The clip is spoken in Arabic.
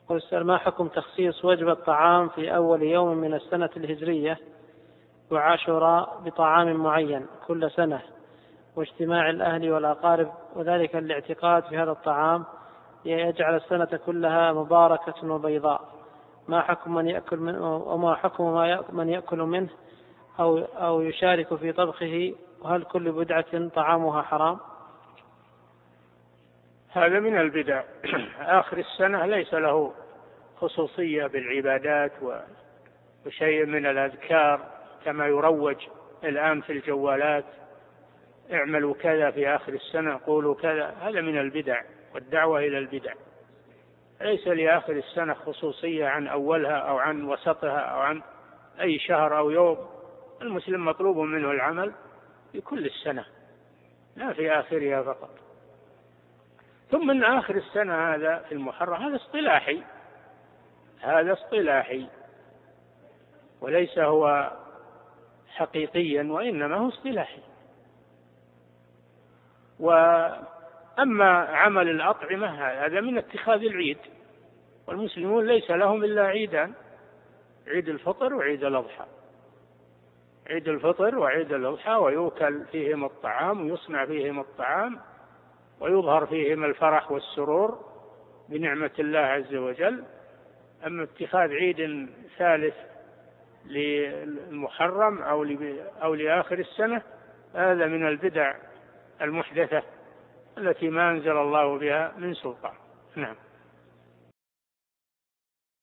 يقول السؤال: ما حكم تخصيص وجبة طعام في أول يوم من السنة الهجرية وعاشوراء بطعام معين كل سنة، واجتماع الأهل والأقارب، وذلك الاعتقاد في هذا الطعام يجعل السنة كلها مباركة وبيضاء؟ ما حكم من يأكل منه، وما حكم من يأكل منه أو يشارك في طبخه، وهل كل بدعة طعامها حرام؟ هذا من البدع. آخر السنة ليس له خصوصية بالعبادات وشيء من الأذكار كما يروج الآن في الجوالات: اعملوا كذا في آخر السنة، قولوا كذا. هذا من البدع والدعوة إلى البدع. ليس لآخر السنة خصوصية عن أولها أو عن وسطها أو عن أي شهر أو يوم. المسلم مطلوب منه العمل في كل السنة، لا في آخرها فقط. ثم من آخر السنة هذا في المحرم هذا اصطلاحي وليس هو حقيقيا، وإنما هو اصطلاحي. وأما عمل الأطعمة هذا من اتخاذ العيد، والمسلمون ليس لهم إلا عيدان: عيد الفطر وعيد الأضحى. عيد الفطر وعيد الأضحى، ويؤكل فيهم الطعام ويصنع فيهم الطعام ويظهر فيهم الفرح والسرور بنعمة الله عز وجل. أما اتخاذ عيد ثالث للمحرم أو لآخر السنة هذا من البدع المحدثة التي ما أنزل الله بها من سلطان. نعم.